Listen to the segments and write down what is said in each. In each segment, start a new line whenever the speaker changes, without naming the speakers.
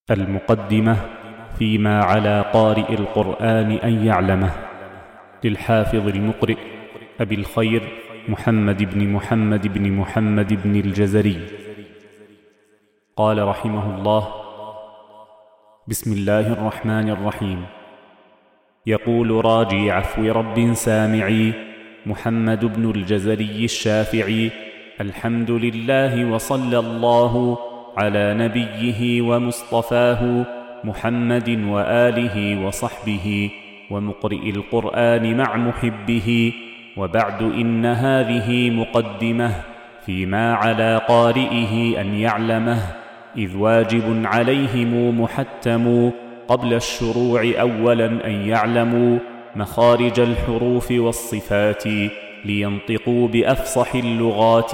المقدمة فيما على قارئ القرآن أن يعلمه، للحافظ المقرئ أبي الخير محمد بن محمد بن الجزري. قال رحمه الله: بسم الله الرحمن الرحيم. يقول راجي عفو رب سامعي محمد بن الجزري الشافعي: الحمد لله وصلى الله على نبيه ومصطفاه محمد وآله وصحبه ومقرئ القرآن مع محبه. وبعد، إن هذه مقدمة فيما على قارئه أن يعلمه، إذ واجب عليهم محتم قبل الشروع أولا أن يعلموا مخارج الحروف والصفات، لينطقوا بأفصح اللغات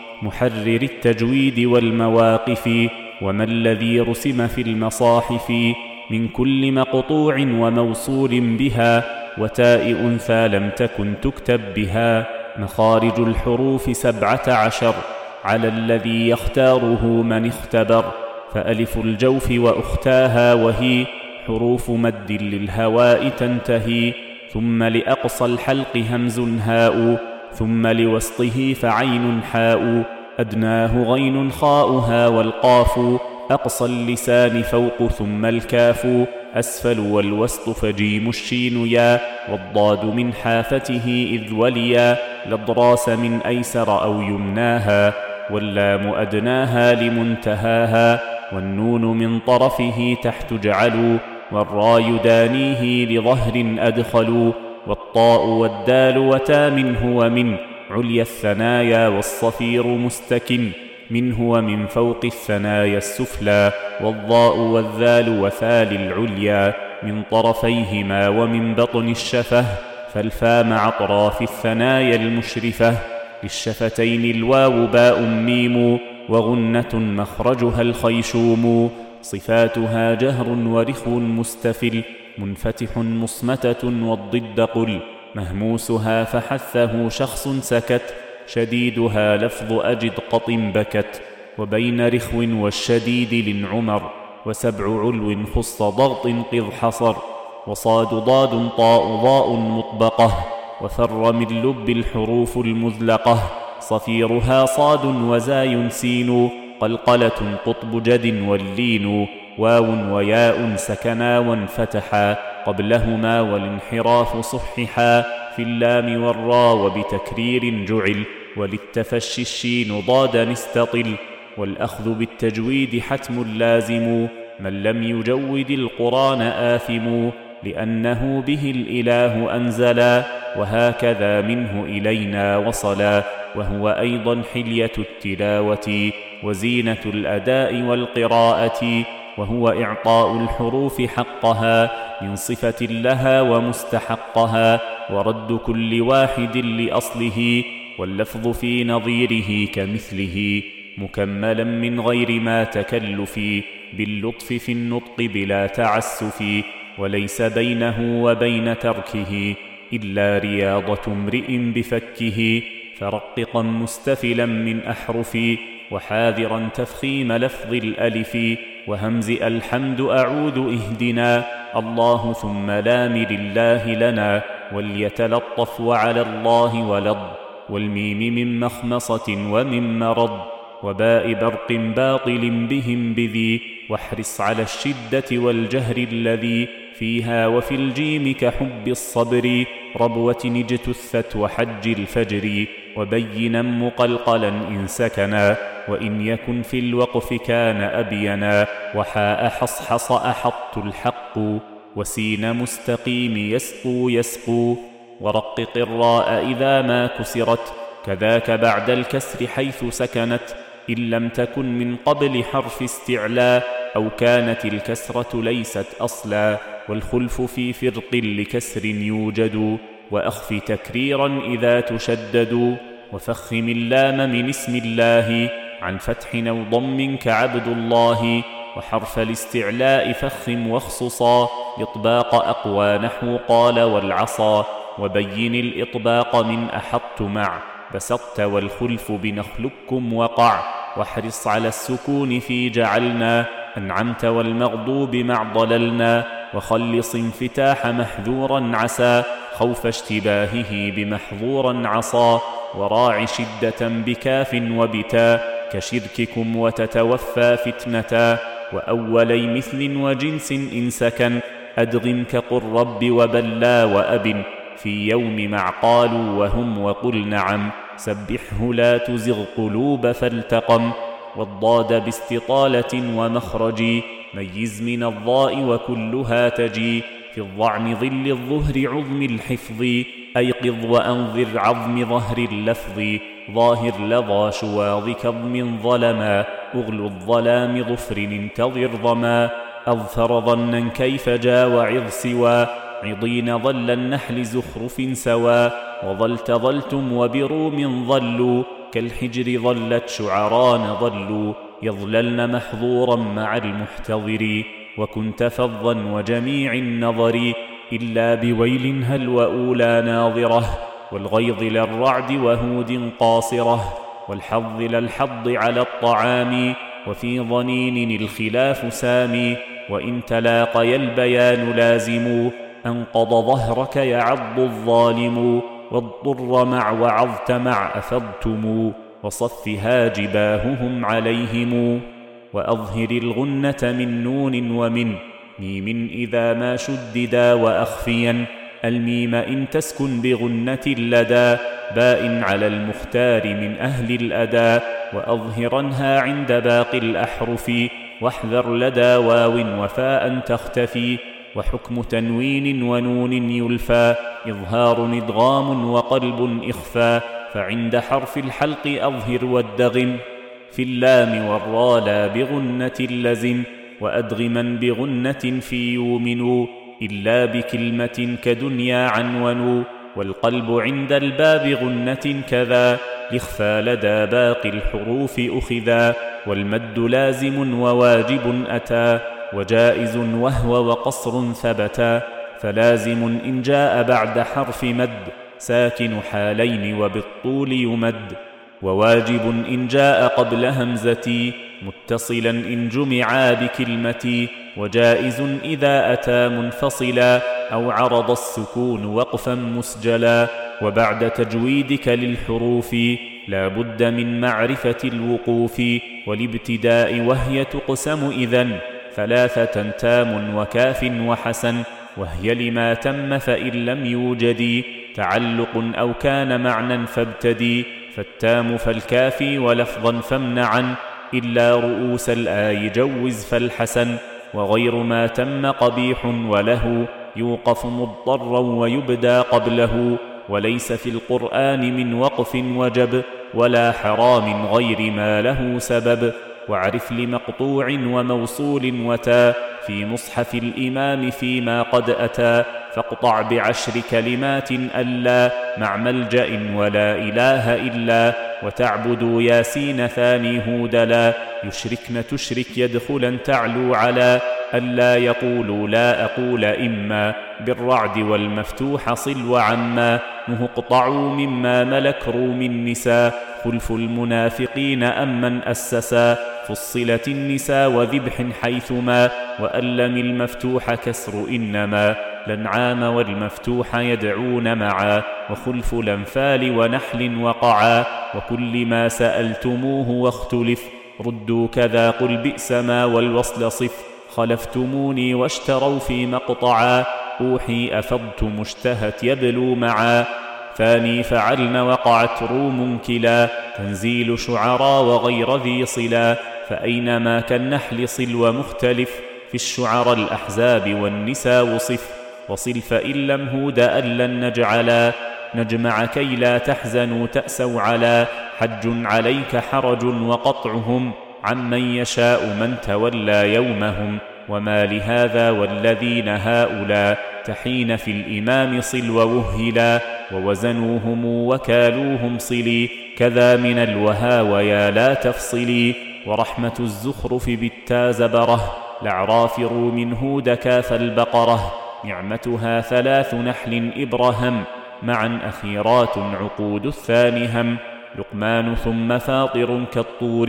محرر التجويد والمواقف، وما الذي رسم في المصاحف من كل مقطوع وموصول بها، وتاء أنثى لم تكن تكتب بها. مخارج الحروف 17 على الذي يختاره من اختبر، فألف الجوف وأختاها وهي حروف مد للهواء تنتهي، ثم لأقصى الحلق همز هاء، ثم لوسطه فعين حاء، أدناه غين خاؤها والقاف، أقصى اللسان فوق ثم الكاف، أسفل والوسط فجيم الشين يا، والضاد من حافته إذ وليا، لضراس من أيسر أو يمناها، واللام أدناها لمنتهاها، والنون من طرفه تحت جعلوا، والراء دانيه لظهر أدخلوا، والطاء والدال وتا منه ومن عليا الثنايا، والصفير مستكن منه ومن فوق الثنايا السفلى، والضاء والذال وثال العليا من طرفيهما ومن بطن الشفة، فالفا مع أطراف الثنايا المشرفة، للشفتين الواو باء ميم، وغنة مخرجها الخيشوم، صفاتها جهر ورخو مستفل منفتح مصمتة، والضد قل مهموسها فحثه شخص سكت، شديدها لفظ أجد قط بكت، وبين رخو والشديد لنعمر، وسبع علو خص ضغط قذ حصر، وصاد ضاد طاء ضاء مطبقة، وفر من لب الحروف المذلقة، صفيرها صاد وزاي سين، قلقلة قطب جد واللين، واو وياء سكنا وانفتحا قبلهما، والانحراف صححا في اللام والراء، وبتكرير جعل، وللتفشي الشين ضادا استطل، والأخذ بالتجويد حتم لازم، من لم يجود القرآن آثم، لأنه به الإله أنزلا، وهكذا منه إلينا وصلا، وهو أيضا حلية التلاوة وزينة الأداء والقراءة، وهو إعطاء الحروف حقها من صفة لها ومستحقها، ورد كل واحد لأصله، واللفظ في نظيره كمثله، مكملا من غير ما تكلف، باللطف في النطق بلا تعسف، وليس بينه وبين تركه إلا رياضة امرئ بفكه، فرققا مستفلا من أحرف، وحاذرا تفخيم لفظ الألف، وهمز الحمد أعوذ اهدنا الله ثم لام لله لنا، وليتلطف وعلى الله ولض، والميم من مخمصة ومن مرض، وباء برق باطل بهم بذي، واحرص على الشدة والجهر الذي فيها، وفي الجيم كحب الصبر، ربوة اجتثت وحج الفجر، وبينا مقلقلا إن سكنا، وإن يكن في الوقف كان أبينا، وحاء حصحص أحط الحق، وسين مستقيم يسقو يسقو، ورقق الراء إذا ما كسرت، كذاك بعد الكسر حيث سكنت، إن لم تكن من قبل حرف استعلاء، أو كانت الكسرة ليست أصلا، والخلف في فرق لكسر يوجد، وأخف تكريرا إذا تشدد، وفخم اللام من اسم الله عن فتح أو ضم كعبد الله، وحرف الاستعلاء فخم واخصصا، إطباق أقوى نحو قال والعصا، وبين الإطباق من أحط مع بسطت، والخلف بنخلكم وقع، واحرص على السكون في جعلنا، أنعمت والمغضوب مع ضللنا، وخلص انفتاح محذورا عسى خوف اشتباهه بمحظورا عصى، وراع شدة بكاف وبتا كشرككم وتتوفى فتنة، وأولي مثل وجنس إن سكن أدغم كقل رب وبلا وأب في يوم مع قالوا وهم وقل نعم سبحه لا تزغ قلوب فالتقم، والضاد باستطالة ومخرج ميز من الضاء وكلها تجي في الضعن ظل الظهر عظم الحفظ أيقظ وأنظر عظم ظهر اللفظ ظاهر لظى شواظ كظم ظلما أغل الظلام ظفر انتظر ظما أظفر ظنا كيف جا وعظ سوى عضين ظل النحل زخرف سوى ظلتم وبروم ظلوا كالحجر ظلت شعران ظلوا يظللن محظورا مع المحتضر وكنت فظا وجميع النظر إلا بويل هل وأولى ناظرة والغيظ للرعد وهود قاصرة والحظ للحظ على الطعام وفي ظنين الخلاف سامي وإن تلاقي البيان لازم أنقض ظهرك يعض الظالم واضطر مع وعظت مع أفضتم وصفها جباههم عليهم وأظهر الغنة من نون ومن ميم إذا ما شددا وأخفيا الميم إن تسكن بغنة لدى باء على المختار من أهل الأداء وأظهرنها عند باقي الأحرف واحذر لدى واو وفاء تختفي وحكم تنوين ونون يلفى إظهار إدغام وقلب إخفى فعند حرف الحلق أظهر والدغم في اللام والرالا بغنة لزم وأدغما بغنة في يؤمن إلا بكلمة كدنيا عنون والقلب عند الباب غنة كذا لإخفى لدى باقي الحروف أخذا والمد لازم وواجب أتى وجائز وهو وقصر ثبتا فلازم إن جاء بعد حرف مد ساكن حالين وبالطول يمد وواجب إن جاء قبل همزتي متصلا إن جمعا بكلمتي وجائز إذا أتى منفصلا أو عرض السكون وقفا مسجلا وبعد تجويدك للحروف لا بد من معرفة الوقوف والابتداء وهي تقسم إذن ثلاثة تام وكاف وحسن وهي لما تم فإن لم يوجد تعلق أو كان معنى فابتدي فالتام فالكافي ولفظا فامنعا إلا رؤوس الآي جوز فالحسن وغير ما تم قبيح وله يوقف مضطرا ويبدى قبله وليس في القرآن من وقف وجب ولا حرام غير ما له سبب واعرف لمقطوع وموصول وتا في مصحف الإمام فيما قد أتى فاقطع بعشر كلمات ألا مع ملجأ ولا إله إلا وتعبدوا ياسين ثاني هودلا يشركن تشرك يدخلا تعلو على ألا يقولوا لا أقول إما بالرعد والمفتوح صل وعما مهقطعوا مما ملك روم النساء خلف المنافقين أمن أسسا فصلت النساء وذبح حيثما وألم المفتوح كسر إنما الأنعام والمفتوح يدعون معا وخلف الأنفال ونحل وقعا وكل ما سألتموه واختلف ردوا كذا قل بئس ما والوصل صف خلفتموني واشتروا في مقطعا أوحي أفضتم اشتهت يبلو معا ثاني فعلن وقعت روم كلا تنزيل شعراء وغير ذي صلا فأينما كالنحل صل ومختلف في الشعراء الأحزاب والنساء وصف وصل فإن لم هود ألن نجعلا نجمع كي لا تحزنوا تأسوا على حج عليك حرج وقطعهم عمن يشاء من تولى يومهم وما لهذا والذين هؤلاء تحين في الإمام صل ووهلا ووزنوهم وكالوهم صلي كذا من الوهاويا لا تفصلي ورحمة الزخرف بالتا زبره لعراف روم هود كاف البقرة نعمتها ثلاث نحل إبرهم معا أخيرات عقود الثاني هم لقمان ثم فاطر كالطور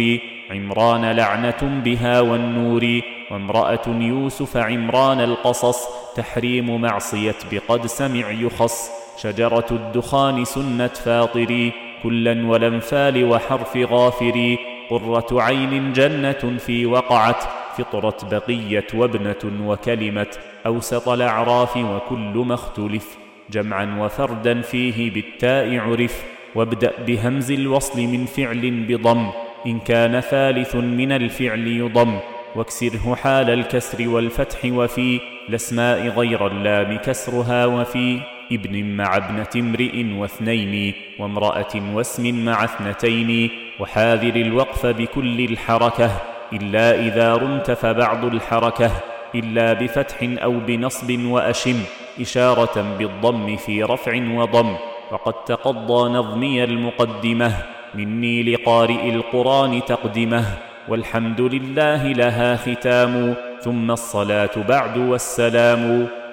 عمران لعنة بها والنور، وامرأة يوسف عمران القصص، تحريم معصية بقد سمع يخص، شجرة الدخان سنة فاطري، كلا والانفال وحرف غافري، قرة عين جنة في وقعت، فطرة بقية وابنة وكلمة، أوسط الأعراف وكل ما اختلف، جمعا وفردا فيه بالتاء عرف، وابدأ بهمز الوصل من فعل بضم، إن كان ثالث من الفعل يضم، واكسره حال الكسر والفتح، وفي الأسماء غير اللام كسرها، وفي ابن مع ابنة امرئ واثنين، وامرأة واسم مع اثنتين، وحاذر الوقف بكل الحركة، إلا إذا رمت فبعض الحركة، إلا بفتح أو بنصب وأشم، إشارة بالضم في رفع وضم، وقد تقضى نظمي المقدمة، مني لقارئ القرآن تقدمه، والحمد لله لها ختام، ثم الصلاة بعد والسلام.